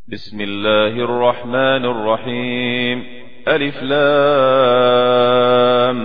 بسم الله الرحمن الرحيم. ألف لام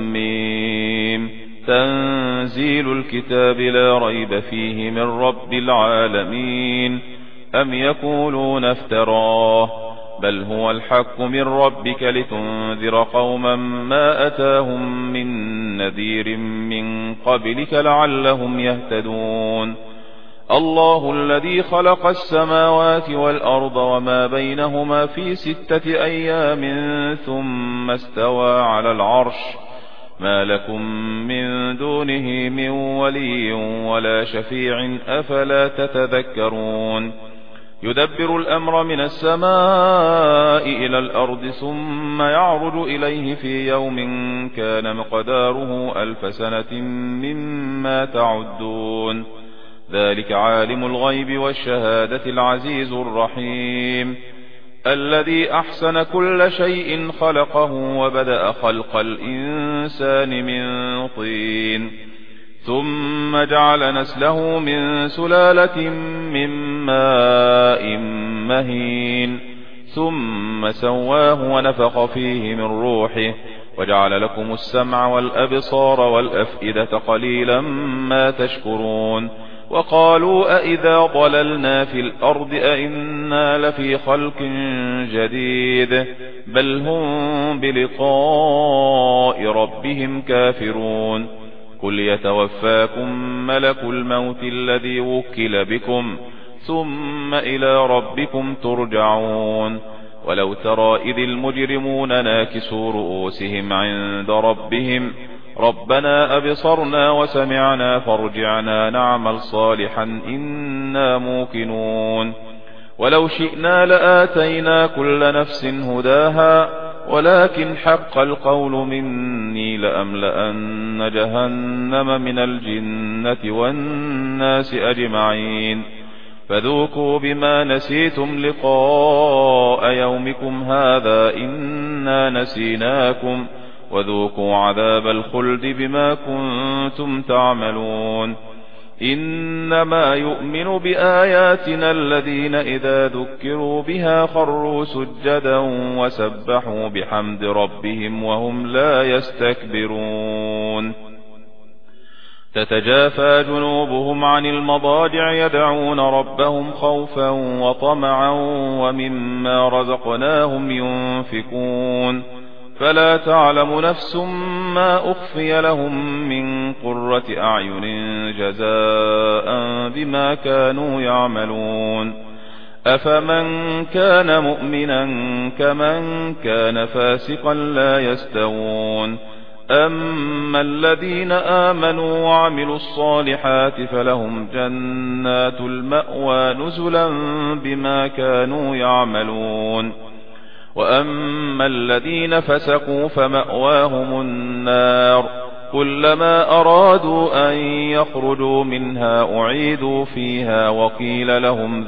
ميم. تنزيل الكتاب لا ريب فيه من رب العالمين. أم يقولون افتراه بل هو الحق من ربك لتنذر قوما ما أتاهم من نذير من قبلك لعلهم يهتدون. الله الذي خلق السماوات والأرض وما بينهما في 6 أيام ثم استوى على العرش ما لكم من دونه من ولي ولا شفيع أفلا تتذكرون. يدبر الأمر من السماء إلى الأرض ثم يعرج إليه في يوم كان مقداره 1000 سنة مما تعدون. ذلك عالم الغيب والشهادة العزيز الرحيم. الذي أحسن كل شيء خلقه وبدأ خلق الإنسان من طين ثم جعل نسله من سلالة من ماء مهين ثم سواه ونفخ فيه من روحه وجعل لكم السمع والأبصار والأفئدة قليلا ما تشكرون. وقالوا أئذا ضللنا في الأرض أئنا لفي خلق جديد بل هم بلقاء ربهم كافرون. قل يتوفاكم ملك الموت الذي وكل بكم ثم إلى ربكم ترجعون. ولو ترى إذ المجرمون ناكسوا رؤوسهم عند ربهم ربنا أبصرنا وسمعنا فارجعنا نعمل صالحا إنا موقنون. ولو شئنا لآتينا كل نفس هداها ولكن حق القول مني لأملأن جهنم من الجنة والناس أجمعين. فذوقوا بما نسيتم لقاء يومكم هذا إنا نسيناكم وذوقوا عذاب الخلد بما كنتم تعملون. إنما يؤمن بآياتنا الذين إذا ذكروا بها خروا سجدا وسبحوا بحمد ربهم وهم لا يستكبرون. تتجافى جنوبهم عن المضاجع يدعون ربهم خوفا وطمعا ومما رزقناهم ينفقون. فلا تعلم نفس ما أخفي لهم من قرة أعين جزاء بما كانوا يعملون. أفمن كان مؤمنا كمن كان فاسقا لا يستوون. أما الذين آمنوا وعملوا الصالحات فلهم جنات المأوى نزلا بما كانوا يعملون. وأما الذين فسقوا فمأواهم النار كلما أرادوا أن يخرجوا منها أعيدوا فيها وقيل لهم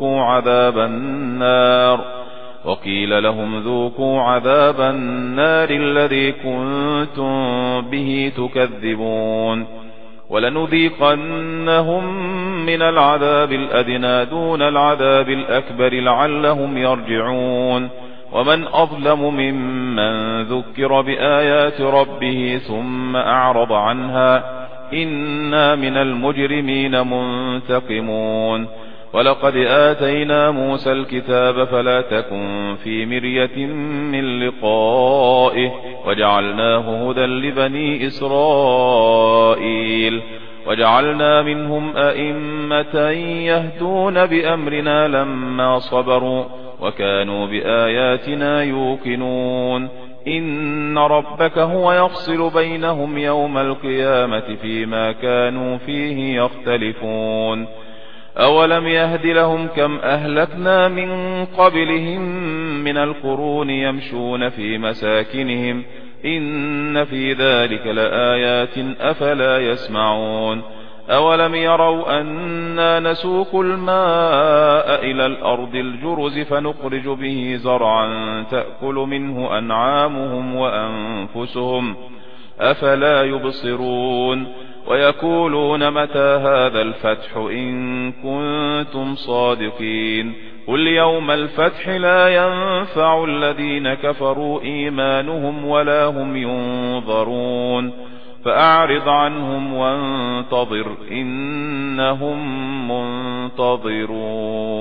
ذوقوا عذاب النار الذي كنتم به تكذبون. ولنذيقنهم من العذاب الأدنى دون العذاب الأكبر لعلهم يرجعون. ومن أظلم ممن ذكر بآيات ربه ثم أعرض عنها إنا من المجرمين منتقمون. ولقد آتينا موسى الكتاب فلا تكن في مرية من لقائه وجعلناه هدى لبني إسرائيل وجعلنا منهم أئمة يهدون بأمرنا لما صبروا وكانوا بآياتنا يوقنون. إن ربك هو يفصل بينهم يوم القيامة فيما كانوا فيه يختلفون. أولم يهد لهم كم أهلكنا من قبلهم من القرون يمشون في مساكنهم إن في ذلك لآيات أفلا يسمعون. أولم يروا أنا نسوق الماء إلى الأرض الجرز فنخرج به زرعا تأكل منه أنعامهم وأنفسهم أفلا يبصرون. ويقولون متى هذا الفتح إن كنتم صادقين قل يوم الفتح لا ينفع الذين كفروا إيمانهم ولا هم ينظرون فأعرض عنهم وانتظر إنهم منتظرون.